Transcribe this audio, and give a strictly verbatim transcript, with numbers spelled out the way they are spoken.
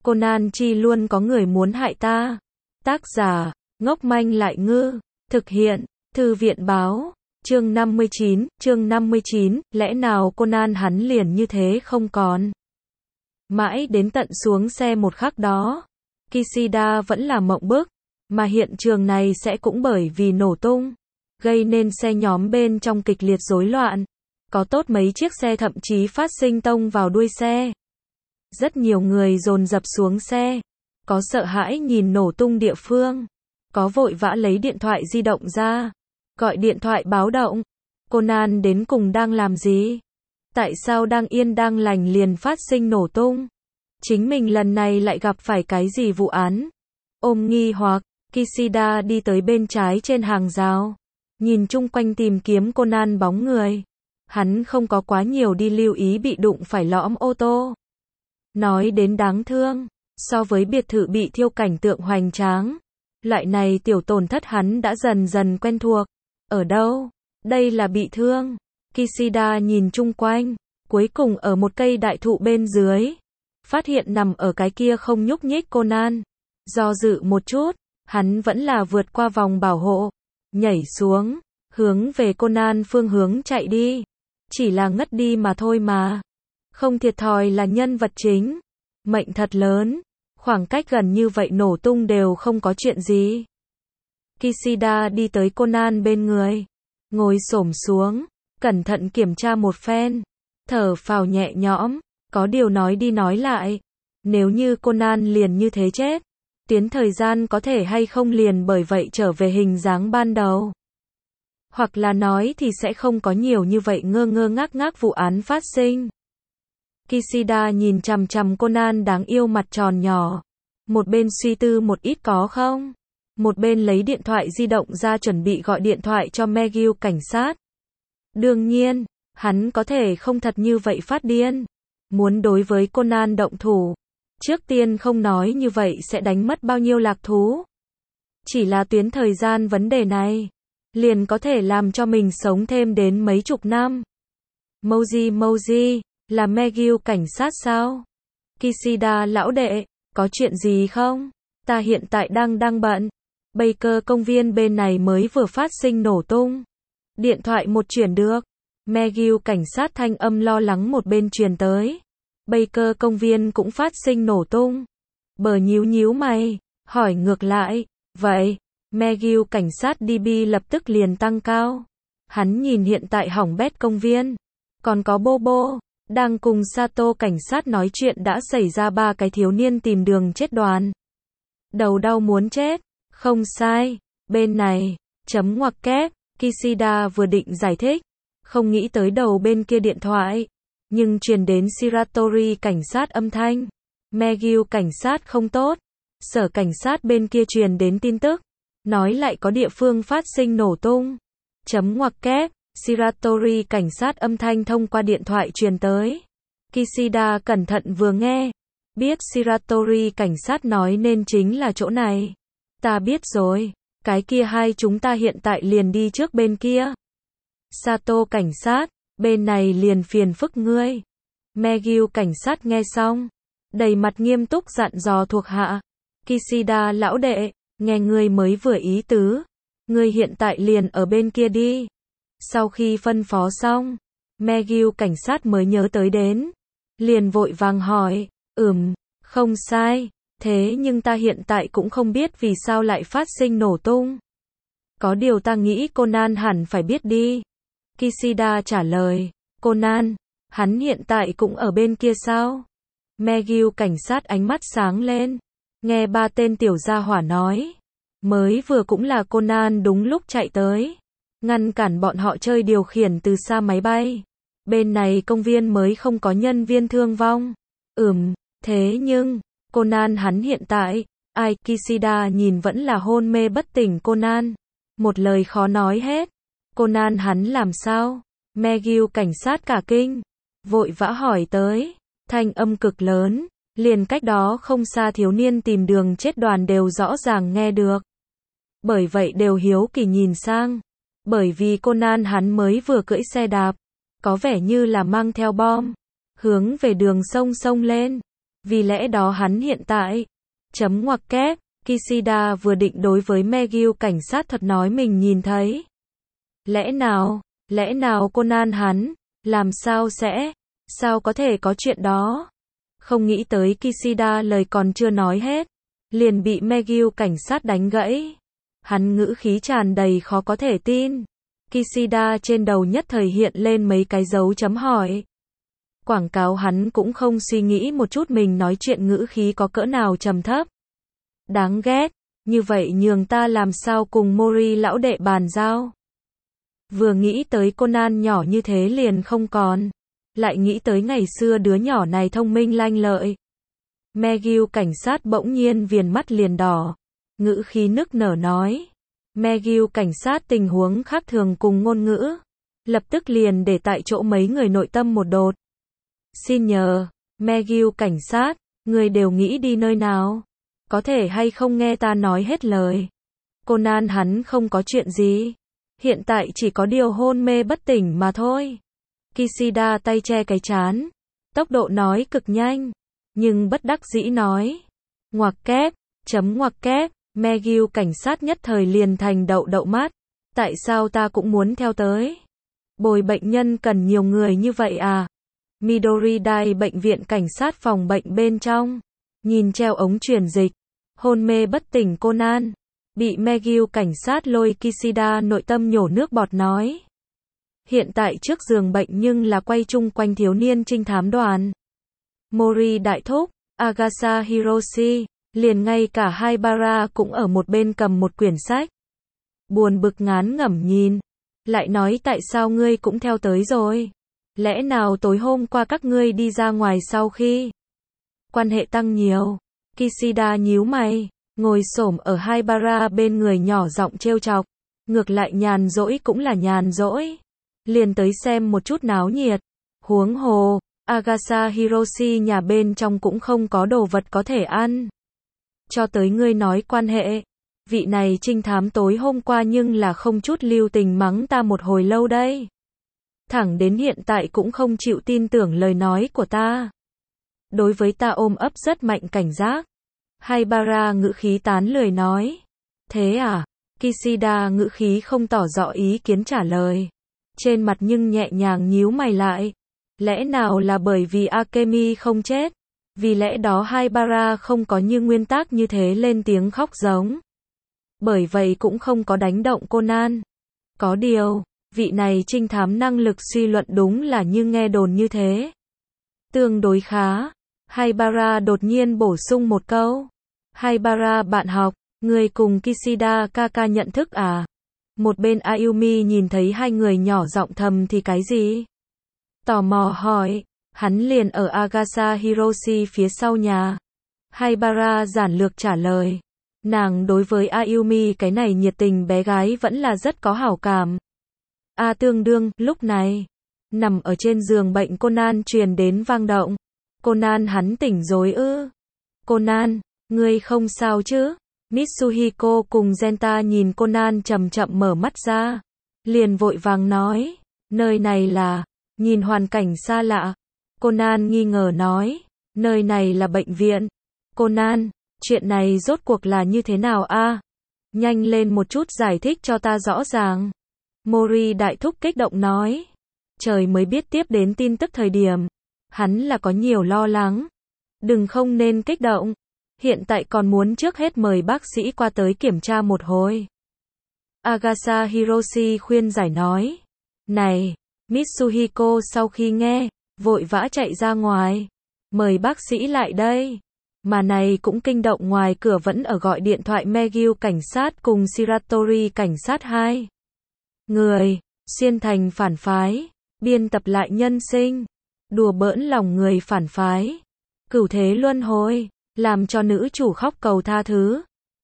Conan chi luôn có người muốn hại ta. Tác giả, ngốc manh lại ngư. Thực hiện, Thư viện báo. Chương năm mươi chín, chương năm mươi chín, lẽ nào Conan hắn liền như thế không còn. Mãi đến tận xuống xe một khắc đó, Kishida vẫn là mộng bức, mà hiện trường này sẽ cũng bởi vì nổ tung, gây nên xe nhóm bên trong kịch liệt rối loạn. Có tốt mấy chiếc xe thậm chí phát sinh tông vào đuôi xe. Rất nhiều người dồn dập xuống xe, có sợ hãi nhìn nổ tung địa phương, có vội vã lấy điện thoại di động ra, gọi điện thoại báo động. Conan đến cùng đang làm gì? Tại sao đang yên đang lành liền phát sinh nổ tung? Chính mình lần này lại gặp phải cái gì vụ án? Ôm nghi hoặc, Kishida đi tới bên trái trên hàng rào, nhìn chung quanh tìm kiếm Conan bóng người. Hắn không có quá nhiều đi lưu ý bị đụng phải lõm ô tô. Nói đến đáng thương, so với biệt thự bị thiêu cảnh tượng hoành tráng, loại này tiểu tổn thất hắn đã dần dần quen thuộc. Ở đâu? Đây là bị thương. Kishida nhìn chung quanh, cuối cùng ở một cây đại thụ bên dưới, phát hiện nằm ở cái kia không nhúc nhích Conan. Do dự một chút, hắn vẫn là vượt qua vòng bảo hộ, nhảy xuống, hướng về Conan phương hướng chạy đi. Chỉ là ngất đi mà thôi mà. Không thiệt thòi là nhân vật chính. Mệnh thật lớn. Khoảng cách gần như vậy nổ tung đều không có chuyện gì. Kishida đi tới Conan bên người, ngồi xổm xuống, cẩn thận kiểm tra một phen, thở phào nhẹ nhõm, có điều nói đi nói lại, nếu như Conan liền như thế chết, tiến thời gian có thể hay không liền bởi vậy trở về hình dáng ban đầu. Hoặc là nói thì sẽ không có nhiều như vậy ngơ ngơ ngác ngác vụ án phát sinh. Kishida nhìn chằm chằm Conan đáng yêu mặt tròn nhỏ, một bên suy tư một ít có không, một bên lấy điện thoại di động ra chuẩn bị gọi điện thoại cho McGill cảnh sát. Đương nhiên, hắn có thể không thật như vậy phát điên, muốn đối với Conan động thủ. Trước tiên không nói như vậy sẽ đánh mất bao nhiêu lạc thú. Chỉ là tuyến thời gian vấn đề này, liền có thể làm cho mình sống thêm đến mấy chục năm. Moji Moji, là McGill cảnh sát sao? Kishida lão đệ, có chuyện gì không? Ta hiện tại đang đang bận. Baker công viên bên này mới vừa phát sinh nổ tung. Điện thoại một chuyển được. McGill cảnh sát thanh âm lo lắng một bên truyền tới. Baker công viên cũng phát sinh nổ tung. Bờ nhíu nhíu mày, hỏi ngược lại, vậy, McGill cảnh sát đê bê lập tức liền tăng cao. Hắn nhìn hiện tại hỏng bét công viên, còn có Bobo, đang cùng Sato cảnh sát nói chuyện đã xảy ra ba cái thiếu niên tìm đường chết đoàn. Đầu đau muốn chết, không sai, bên này, chấm ngoặc kép, Kishida vừa định giải thích, không nghĩ tới đầu bên kia điện thoại, nhưng truyền đến Shiratori cảnh sát âm thanh. McGill cảnh sát không tốt, sở cảnh sát bên kia truyền đến tin tức, nói lại có địa phương phát sinh nổ tung. Chấm ngoặc kép, Shiratori cảnh sát âm thanh thông qua điện thoại truyền tới. Kishida cẩn thận vừa nghe, biết Shiratori cảnh sát nói nên chính là chỗ này. Ta biết rồi, cái kia hai chúng ta hiện tại liền đi trước bên kia. Sato cảnh sát, bên này liền phiền phức ngươi. McGill cảnh sát nghe xong, đầy mặt nghiêm túc dặn dò thuộc hạ. Kishida lão đệ, nghe ngươi mới vừa ý tứ, ngươi hiện tại liền ở bên kia đi. Sau khi phân phó xong, McGill cảnh sát mới nhớ tới đến, liền vội vàng hỏi, ừm, không sai, thế nhưng ta hiện tại cũng không biết vì sao lại phát sinh nổ tung. Có điều ta nghĩ Conan hẳn phải biết đi. Kishida trả lời, Conan, hắn hiện tại cũng ở bên kia sao? McGill cảnh sát ánh mắt sáng lên, nghe ba tên tiểu gia hỏa nói, mới vừa cũng là Conan đúng lúc chạy tới, ngăn cản bọn họ chơi điều khiển từ xa máy bay. Bên này công viên mới không có nhân viên thương vong. Ừm, thế nhưng, Conan hắn hiện tại, ai? Kishida nhìn vẫn là hôn mê bất tỉnh Conan. Một lời khó nói hết. Conan hắn làm sao? McGill cảnh sát cả kinh, vội vã hỏi tới, thanh âm cực lớn, liền cách đó không xa thiếu niên tìm đường chết đoàn đều rõ ràng nghe được. Bởi vậy đều hiếu kỳ nhìn sang. Bởi vì Conan hắn mới vừa cưỡi xe đạp, có vẻ như là mang theo bom, hướng về đường sông sông lên. Vì lẽ đó hắn hiện tại, chấm ngoặc kép, Kishida vừa định đối với McGill cảnh sát thật nói mình nhìn thấy. Lẽ nào, lẽ nào Conan hắn, làm sao sẽ, sao có thể có chuyện đó? Không nghĩ tới Kishida lời còn chưa nói hết, liền bị McGill cảnh sát đánh gãy. Hắn ngữ khí tràn đầy khó có thể tin. Kishida trên đầu nhất thời hiện lên mấy cái dấu chấm hỏi. Quảng cáo hắn cũng không suy nghĩ một chút mình nói chuyện ngữ khí có cỡ nào trầm thấp. Đáng ghét, như vậy nhường ta làm sao cùng Mori lão đệ bàn giao. Vừa nghĩ tới Conan nhỏ như thế liền không còn. Lại nghĩ tới ngày xưa đứa nhỏ này thông minh lanh lợi. McGill cảnh sát bỗng nhiên viền mắt liền đỏ. Ngữ khí nức nở nói. McGill cảnh sát tình huống khác thường cùng ngôn ngữ. Lập tức liền để tại chỗ mấy người nội tâm một đột. Xin nhờ, McGill cảnh sát, người đều nghĩ đi nơi nào? Có thể hay không nghe ta nói hết lời? Conan hắn không có chuyện gì. Hiện tại chỉ có điều hôn mê bất tỉnh mà thôi. Kishida tay che cái trán. Tốc độ nói cực nhanh. Nhưng bất đắc dĩ nói. Ngoặc kép, chấm ngoặc kép, McGill cảnh sát nhất thời liền thành đậu đậu mắt. Tại sao ta cũng muốn theo tới? Bồi bệnh nhân cần nhiều người như vậy à? Midori Dai bệnh viện cảnh sát phòng bệnh bên trong. Nhìn treo ống truyền dịch. Hôn mê bất tỉnh Conan. Bị McGill cảnh sát lôi Kishida nội tâm nhổ nước bọt nói. Hiện tại trước giường bệnh nhưng là quay chung quanh thiếu niên trinh thám đoàn. Mori đại thúc, Agasa Hiroshi, liền ngay cả Haibara cũng ở một bên cầm một quyển sách. Buồn bực ngán ngẩm nhìn. Lại nói tại sao ngươi cũng theo tới rồi? Lẽ nào tối hôm qua các ngươi đi ra ngoài sau khi quan hệ tăng nhiều? Kishida nhíu mày, ngồi xổm ở Haibara bên người nhỏ giọng trêu chọc. Ngược lại nhàn rỗi cũng là nhàn rỗi. Liền tới xem một chút náo nhiệt. Huống hồ, Agasa Hiroshi nhà bên trong cũng không có đồ vật có thể ăn. Cho tới ngươi nói quan hệ. Vị này trinh thám tối hôm qua nhưng là không chút lưu tình mắng ta một hồi lâu đây. Thẳng đến hiện tại cũng không chịu tin tưởng lời nói của ta. Đối với ta ôm ấp rất mạnh cảnh giác. Haibara ngữ khí tán lười nói. Thế à? Kishida ngữ khí không tỏ rõ ý kiến trả lời. Trên mặt nhưng nhẹ nhàng nhíu mày lại. Lẽ nào là bởi vì Akemi không chết? Vì lẽ đó Haibara không có như nguyên tắc như thế lên tiếng khóc giống. Bởi vậy cũng không có đánh động Conan. Có điều, vị này trinh thám năng lực suy luận đúng là như nghe đồn như thế. Tương đối khá. Haibara đột nhiên bổ sung một câu. Haibara bạn học, người cùng Kishida Kaka nhận thức à? Một bên Ayumi nhìn thấy hai người nhỏ giọng thầm thì cái gì? Tò mò hỏi, hắn liền ở Agasa Hiroshi phía sau nhà. Haibara giản lược trả lời. Nàng đối với Ayumi cái này nhiệt tình bé gái vẫn là rất có hảo cảm. A tương đương, lúc này, nằm ở trên giường bệnh Conan truyền đến vang động. Conan hắn tỉnh rồi ư? Conan, ngươi không sao chứ? Mitsuhiko cùng Genta nhìn Conan chậm chậm mở mắt ra. Liền vội vàng nói, nơi này là, nhìn hoàn cảnh xa lạ. Conan nghi ngờ nói, nơi này là bệnh viện. Conan, chuyện này rốt cuộc là như thế nào a? Nhanh lên một chút giải thích cho ta rõ ràng. Mori đại thúc kích động nói. Trời mới biết tiếp đến tin tức thời điểm. Hắn là có nhiều lo lắng. Đừng không nên kích động. Hiện tại còn muốn trước hết mời bác sĩ qua tới kiểm tra một hồi. Agasa Hiroshi khuyên giải nói. Này, Mitsuhiko sau khi nghe, vội vã chạy ra ngoài. Mời bác sĩ lại đây. Mà này cũng kinh động ngoài cửa vẫn ở gọi điện thoại McGill cảnh sát cùng Shiratori cảnh sát hai. Người, xuyên thành phản phái, biên tập lại nhân sinh, đùa bỡn lòng người phản phái, cửu thế luân hồi, làm cho nữ chủ khóc cầu tha thứ.